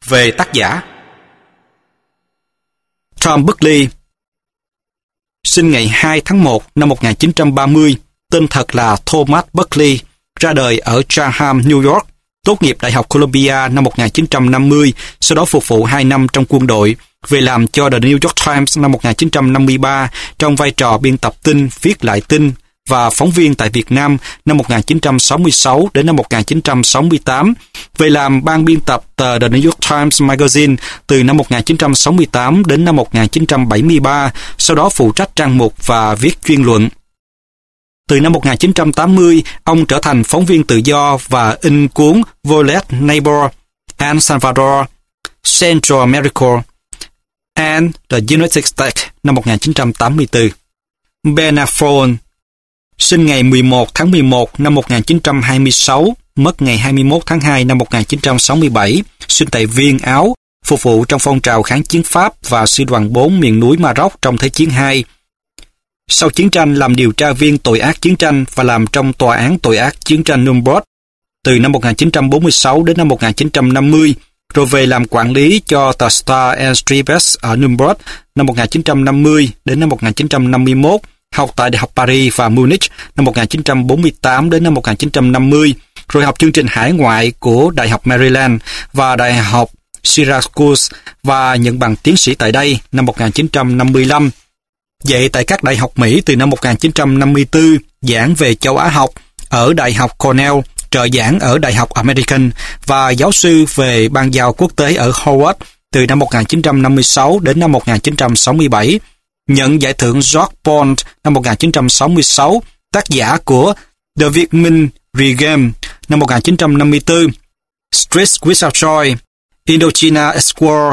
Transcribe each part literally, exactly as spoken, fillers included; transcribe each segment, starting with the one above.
Về tác giả: Tom Buckley, sinh ngày hai tháng một năm một nghìn chín trăm ba mươi, tên thật là Thomas Buckley, ra đời ở Chatham, New York, tốt nghiệp Đại học Columbia năm một nghìn chín trăm năm mươi, sau đó phục vụ hai năm trong quân đội, về làm cho The New York Times năm một nghìn chín trăm năm mươi ba trong vai trò biên tập tin, viết lại tin và phóng viên tại Việt Nam năm một nghìn chín trăm sáu mươi sáu đến năm một nghìn chín trăm sáu mươi tám, về làm ban biên tập tờ The New York Times Magazine từ năm một nghìn chín trăm sáu mươi tám đến năm một nghìn chín trăm bảy mươi ba, sau đó phụ trách trang mục và viết chuyên luận. Từ năm một nghìn chín trăm tám mươi, ông trở thành phóng viên tự do và in cuốn Violet Neighbor, El Salvador, Central America and the United States năm một nghìn chín trăm tám mươi tư. Ben Affleck, sinh ngày mười một tháng mười một năm một nghìn chín trăm hai mươi sáu, mất ngày hai mươi mốt tháng hai năm một nghìn chín trăm sáu mươi bảy, sinh tại Viên, Áo, phục vụ trong phong trào kháng chiến Pháp và sư đoàn bốn miền núi Maroc trong Thế chiến hai. Sau chiến tranh làm điều tra viên tội ác chiến tranh và làm trong tòa án tội ác chiến tranh Nuremberg từ năm một nghìn chín trăm bốn mươi sáu đến năm một nghìn chín trăm năm mươi, rồi về làm quản lý cho tờ Star and Stripes ở Nuremberg năm một nghìn chín trăm năm mươi đến năm một nghìn chín trăm năm mươi mốt, học tại Đại học Paris và Munich năm một nghìn chín trăm bốn mươi tám đến năm một nghìn chín trăm năm mươi, rồi học chương trình hải ngoại của Đại học Maryland và Đại học Syracuse và nhận bằng tiến sĩ tại đây năm một nghìn chín trăm năm mươi lăm. Dạy tại các đại học Mỹ từ năm một nghìn chín trăm năm mươi tư, giảng về châu Á học ở Đại học Cornell, trợ giảng ở Đại học American và giáo sư về ban giao quốc tế ở Howard từ năm một nghìn chín trăm năm mươi sáu đến năm một nghìn chín trăm sáu mươi bảy. Nhận giải thưởng George Bond năm một nghìn chín trăm sáu mươi sáu, tác giả của The Việt Minh Regame năm một nghìn chín trăm năm mươi tư, Streets Without Joy, Indochina Explorer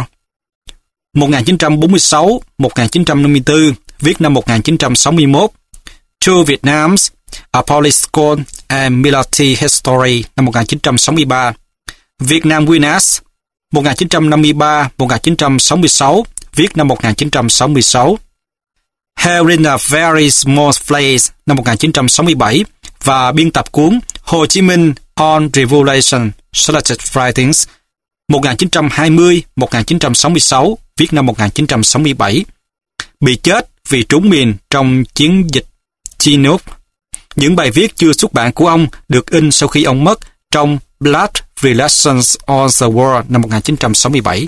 một nghìn chín trăm bốn mươi sáu đến một nghìn chín trăm năm mươi tư, viết năm một nghìn chín trăm sáu mươi mốt, To Vietnam's A Political and Military History năm một nghìn chín trăm sáu mươi ba, Vietnam Winners một nghìn chín trăm năm mươi ba đến một nghìn chín trăm sáu mươi sáu, viết năm một nghìn chín trăm sáu mươi sáu, Hell in a Very Small Place năm một nghìn chín trăm sáu mươi bảy và biên tập cuốn Hồ Chí Minh on Revolution Selected Writings một nghìn chín trăm hai mươi đến một nghìn chín trăm sáu mươi sáu, viết năm một nghìn chín trăm sáu mươi bảy. Bị chết vì trốn miền trong chiến dịch Chinook. Những bài viết chưa xuất bản của ông được in sau khi ông mất trong Blood Relations on the World năm một nghìn chín trăm sáu mươi bảy.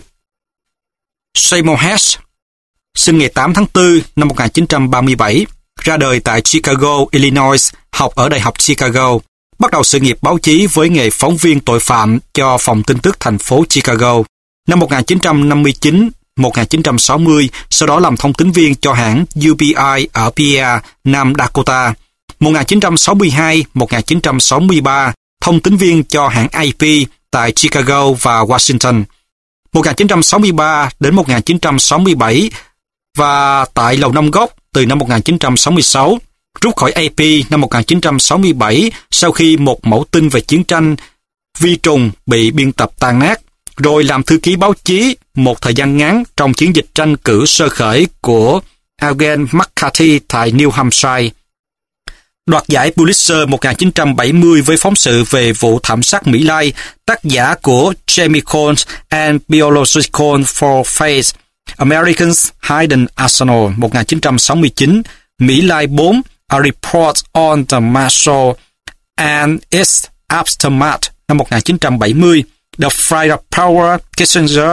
Seymour Hersh, sinh ngày tám tháng tư năm một nghìn chín trăm ba mươi bảy, ra đời tại Chicago, Illinois, học ở Đại học Chicago. Bắt đầu sự nghiệp báo chí với nghề phóng viên tội phạm cho phòng tin tức thành phố Chicago. Năm một nghìn chín trăm năm mươi chín đến một nghìn chín trăm sáu mươi, sau đó làm thông tín viên cho hãng U B I ở Pierre, Nam Dakota. một nghìn chín trăm sáu mươi hai đến một nghìn chín trăm sáu mươi ba, thông tín viên cho hãng A P tại Chicago và Washington. một nghìn chín trăm sáu mươi ba đến một nghìn chín trăm sáu mươi bảy và tại Lầu Năm Góc từ năm một nghìn chín trăm sáu mươi sáu, rút khỏi A P năm một nghìn chín trăm sáu mươi bảy sau khi một mẫu tin về chiến tranh vi trùng bị biên tập tan nát, rồi làm thư ký báo chí một thời gian ngắn trong chiến dịch tranh cử sơ khởi của Eugene McCarthy tại New Hampshire. Đoạt giải Pulitzer một nghìn chín trăm bảy mươi với phóng sự về vụ thảm sát Mỹ Lai, tác giả của Chemicals and Biological Warfare, Americans Hidden Arsenal một nghìn chín trăm sáu mươi chín, Mỹ Lai bốn, A Report on the Marshall and its Aftermath năm một nghìn chín trăm bảy mươi, The Flight of Power Kissinger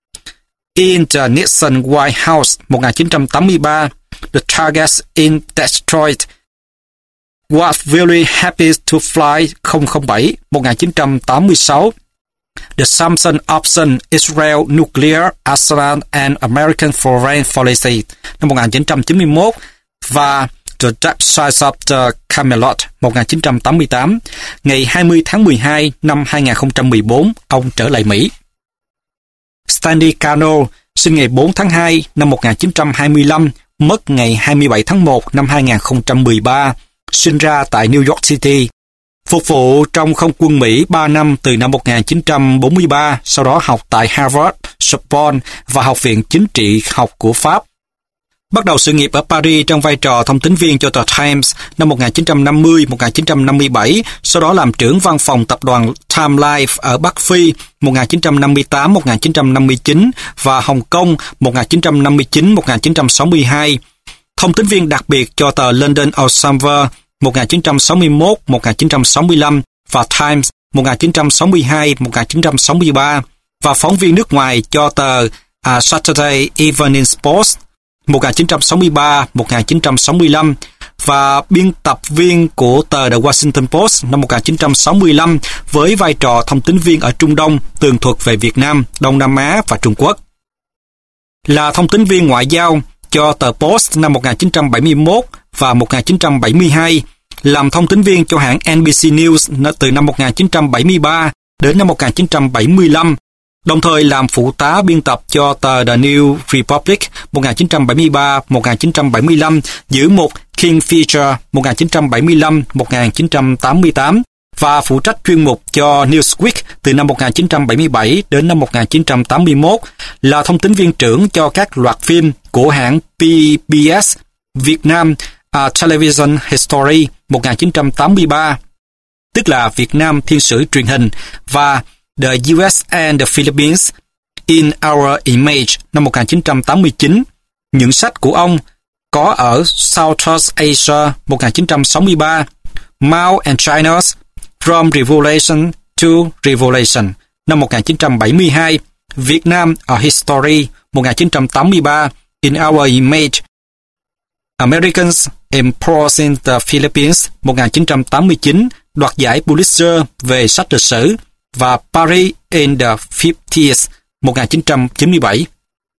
in the Nixon White House một nghìn chín trăm tám mươi ba, The Targets in Detroit, What Really Happens to Flight không không bảy một nghìn chín trăm tám mươi sáu, The Samson Option, Israel Nuclear Arsenal and American Foreign Policy năm một nghìn chín trăm chín mươi mốt và The Dark Side of the Camelot một nghìn chín trăm tám mươi tám. Ngày hai mươi tháng mười hai năm hai nghìn không trăm mười bốn, ông trở lại Mỹ. Stanley Cano, sinh ngày bốn tháng hai năm một nghìn chín trăm hai mươi lăm, mất ngày hai mươi bảy tháng một năm hai nghìn không trăm mười ba, sinh ra tại New York City. Phục vụ trong không quân Mỹ ba năm từ năm một nghìn chín trăm bốn mươi ba, sau đó học tại Harvard, Sorbonne và Học viện Chính trị học của Pháp. Bắt đầu sự nghiệp ở Paris trong vai trò thông tín viên cho tờ Times năm một nghìn chín trăm năm mươi đến một nghìn chín trăm năm mươi bảy, sau đó làm trưởng văn phòng tập đoàn Time Life ở Bắc Phi một nghìn chín trăm năm mươi tám đến một nghìn chín trăm năm mươi chín và Hồng Kông một nghìn chín trăm năm mươi chín đến một nghìn chín trăm sáu mươi hai. Thông tín viên đặc biệt cho tờ London Observer một nghìn chín trăm sáu mươi mốt đến một nghìn chín trăm sáu mươi lăm và Times một nghìn chín trăm sáu mươi hai đến một nghìn chín trăm sáu mươi ba và phóng viên nước ngoài cho tờ uh, Saturday Evening Post một nghìn chín trăm sáu mươi ba đến một nghìn chín trăm sáu mươi lăm và biên tập viên của tờ The Washington Post năm một nghìn chín trăm sáu mươi lăm với vai trò thông tín viên ở Trung Đông, tường thuật về Việt Nam, Đông Nam Á và Trung Quốc. Là thông tín viên ngoại giao cho tờ Post năm một nghìn chín trăm bảy mươi mốt và một nghìn chín trăm bảy mươi hai, làm thông tín viên cho hãng en bê xê News từ năm một nghìn chín trăm bảy mươi ba đến năm một nghìn chín trăm bảy mươi lăm, đồng thời làm phụ tá biên tập cho tờ The New Republic một nghìn chín trăm bảy mươi ba đến một nghìn chín trăm bảy mươi lăm, giữ mục Kingfisher một nghìn chín trăm bảy mươi lăm đến một nghìn chín trăm tám mươi tám và phụ trách chuyên mục cho Newsweek từ năm một nghìn chín trăm bảy mươi bảy đến năm một nghìn chín trăm tám mươi mốt, là thông tín viên trưởng cho các loạt phim của hãng pê bê ét Việt Nam uh, Television History một nghìn chín trăm tám mươi ba, tức là Việt Nam Thiên sử truyền hình, và The u ét and the Philippines in Our Image năm một nghìn chín trăm tám mươi chín. Những sách của ông có ở Southeast Asia một nghìn chín trăm sáu mươi ba, Mao and China From Revelation to Revelation năm một nghìn chín trăm bảy mươi hai, Việt Nam A History một nghìn chín trăm tám mươi ba, In Our Image, Americans Imposing the Philippines một nghìn chín trăm tám mươi chín, đoạt giải Pulitzer về sách lịch sử, và Paris in the fifties một nghìn chín trăm chín mươi bảy.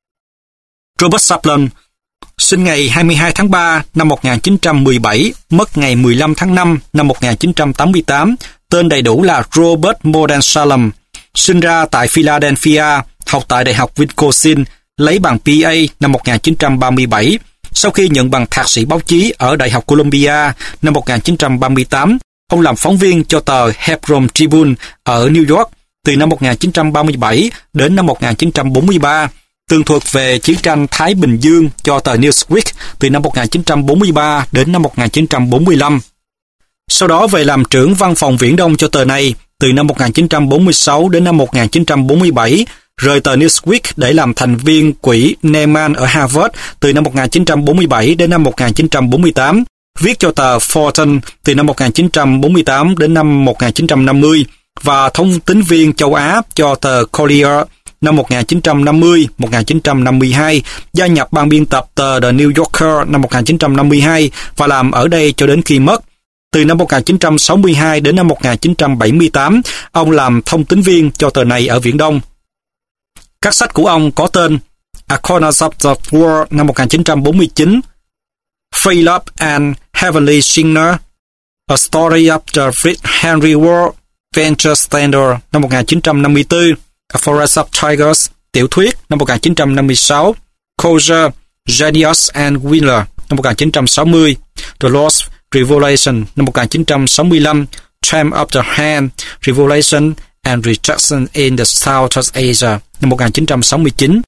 Robert Kaplan sinh ngày hai mươi hai tháng ba năm một nghìn chín trăm mười bảy, mất ngày mười lăm tháng năm năm một nghìn chín trăm tám mươi tám, tên đầy đủ là Robert Morden Salem, sinh ra tại Philadelphia, học tại Đại học Wisconsin, lấy bằng pê a năm một nghìn chín trăm ba mươi bảy. Sau khi nhận bằng thạc sĩ báo chí ở Đại học Columbia năm một nghìn chín trăm ba mươi tám, ông làm phóng viên cho tờ Hebron Tribune ở New York từ năm một nghìn chín trăm ba mươi bảy đến năm một nghìn chín trăm bốn mươi ba, tường thuật về chiến tranh Thái Bình Dương cho tờ Newsweek từ năm một nghìn chín trăm bốn mươi ba đến năm một nghìn chín trăm bốn mươi lăm. Sau đó về làm trưởng văn phòng Viễn Đông cho tờ này từ năm một nghìn chín trăm bốn mươi sáu đến năm một nghìn chín trăm bốn mươi bảy, rời tờ Newsweek để làm thành viên quỹ Neyman ở Harvard từ năm một nghìn chín trăm bốn mươi bảy đến năm một nghìn chín trăm bốn mươi tám, viết cho tờ Fortune từ năm một nghìn chín trăm bốn mươi tám đến năm một nghìn chín trăm năm mươi và thông tín viên châu Á cho tờ Collier năm một nghìn chín trăm năm mươi đến một nghìn chín trăm năm mươi hai, gia nhập ban biên tập tờ The New Yorker năm một nghìn chín trăm năm mươi hai và làm ở đây cho đến khi mất. Từ năm một nghìn chín trăm sáu mươi hai đến năm một nghìn chín trăm bảy mươi tám, ông làm thông tín viên cho tờ này ở Viễn Đông. Các sách của ông có tên A Corner of the World năm một nghìn chín trăm bốn mươi chín, Free Love and Heavenly Singer, A Story of the Fritz Henry Ward, Venture Standard năm một nghìn chín trăm năm mươi tư, A Forest of Tigers, tiểu thuyết năm một nghìn chín trăm năm mươi sáu, Kosher, Genius and Wheeler năm một nghìn chín trăm sáu mươi, The Lost Revelation năm một nghìn chín trăm sáu mươi lăm, Time of the Hand, Revelation and Rejection in the Southeast Asia năm một nghìn chín trăm sáu mươi chín,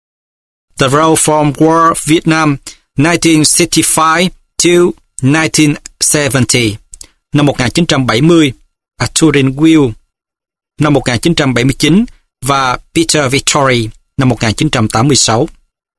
The Road from War Vietnam nineteen sixty-five to nineteen seventy năm một nghìn chín trăm bảy mươi, A Turing Wheel năm một nghìn chín trăm bảy mươi chín và Peter Victory năm một nghìn chín trăm tám mươi sáu.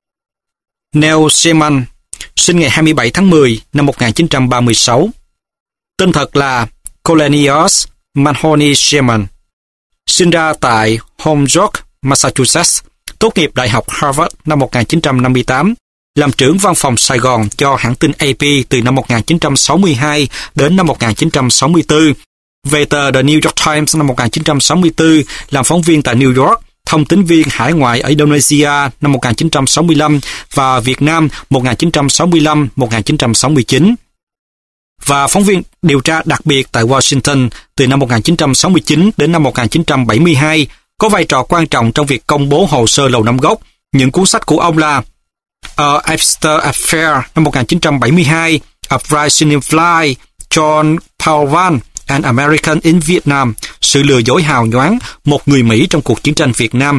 Neil Sherman sinh ngày hai mươi bảy tháng mười năm một nghìn chín trăm ba mươi sáu. Tên thật là Cornelius Mahoney Sherman. Sinh ra tại Holyoke, Massachusetts, tốt nghiệp Đại học Harvard năm một nghìn chín trăm năm mươi tám, làm trưởng văn phòng Sài Gòn cho hãng tin a pê từ năm một nghìn chín trăm sáu mươi hai đến năm một nghìn chín trăm sáu mươi tư. Về tờ The New York Times năm một nghìn chín trăm sáu mươi tư, làm phóng viên tại New York, thông tín viên hải ngoại ở Indonesia năm một nghìn chín trăm sáu mươi lăm và Việt Nam một nghìn chín trăm sáu mươi lăm đến một nghìn chín trăm sáu mươi chín. Và phóng viên điều tra đặc biệt tại Washington từ năm một nghìn chín trăm sáu mươi chín đến năm một nghìn chín trăm bảy mươi hai, có vai trò quan trọng trong việc công bố hồ sơ Lầu Năm Góc. Những cuốn sách của ông là A Webster Affair năm một nghìn chín trăm bảy mươi hai, A Rising Fly, John Paul Van, An American in Vietnam, Sự lừa dối hào nhoáng, một người Mỹ trong cuộc chiến tranh Việt Nam,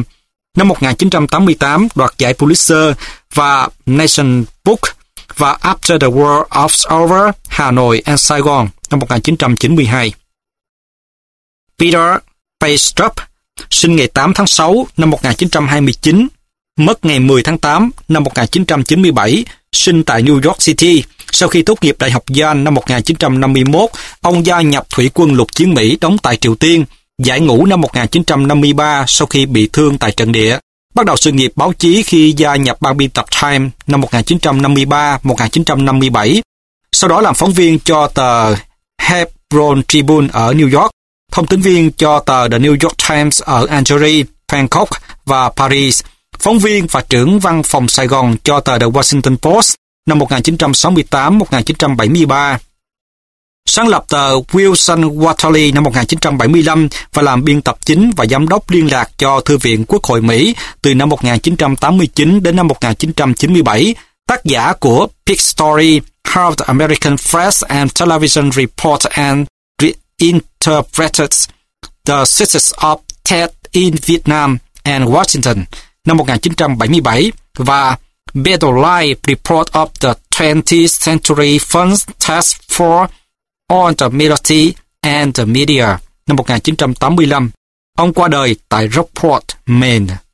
Năm một nghìn chín trăm tám mươi tám, đoạt giải Pulitzer và Nation Book và After the War is Over, Hà Nội and Saigon năm một nghìn chín trăm chín mươi hai. Peter Paystrup, sinh ngày tám tháng sáu năm một nghìn chín trăm hai mươi chín, mất ngày mười tháng tám năm một nghìn chín trăm chín mươi bảy, sinh tại New York City. Sau khi tốt nghiệp Đại học Yale năm một nghìn chín trăm năm mươi mốt, ông gia nhập Thủy quân lục chiến Mỹ đóng tại Triều Tiên, giải ngũ năm một nghìn chín trăm năm mươi ba sau khi bị thương tại trận địa. Bắt đầu sự nghiệp báo chí khi gia nhập ban biên tập Time năm một nghìn chín trăm năm mươi ba đến một nghìn chín trăm năm mươi bảy. Sau đó làm phóng viên cho tờ Hebron Tribune ở New York, thông tín viên cho tờ The New York Times ở Algeria, Bangkok và Paris, phóng viên và trưởng văn phòng Sài Gòn cho tờ The Washington Post năm một nghìn chín trăm sáu mươi tám đến một nghìn chín trăm bảy mươi ba. Sáng lập tờ Wilson Quarterly năm một nghìn chín trăm bảy mươi lăm và làm biên tập chính và giám đốc liên lạc cho Thư viện Quốc hội Mỹ từ năm một nghìn chín trăm tám mươi chín đến năm một nghìn chín trăm chín mươi bảy. Tác giả của Big Story, How the American Press and Television Report and Reinterpreted the Success of Tet in Vietnam and Washington năm một nghìn chín trăm bảy mươi bảy và Battle Line Report of the twentieth Century Fund Task Force on the Military and the Media năm một nghìn chín trăm tám mươi lăm. Ông qua đời tại Rockport, Maine.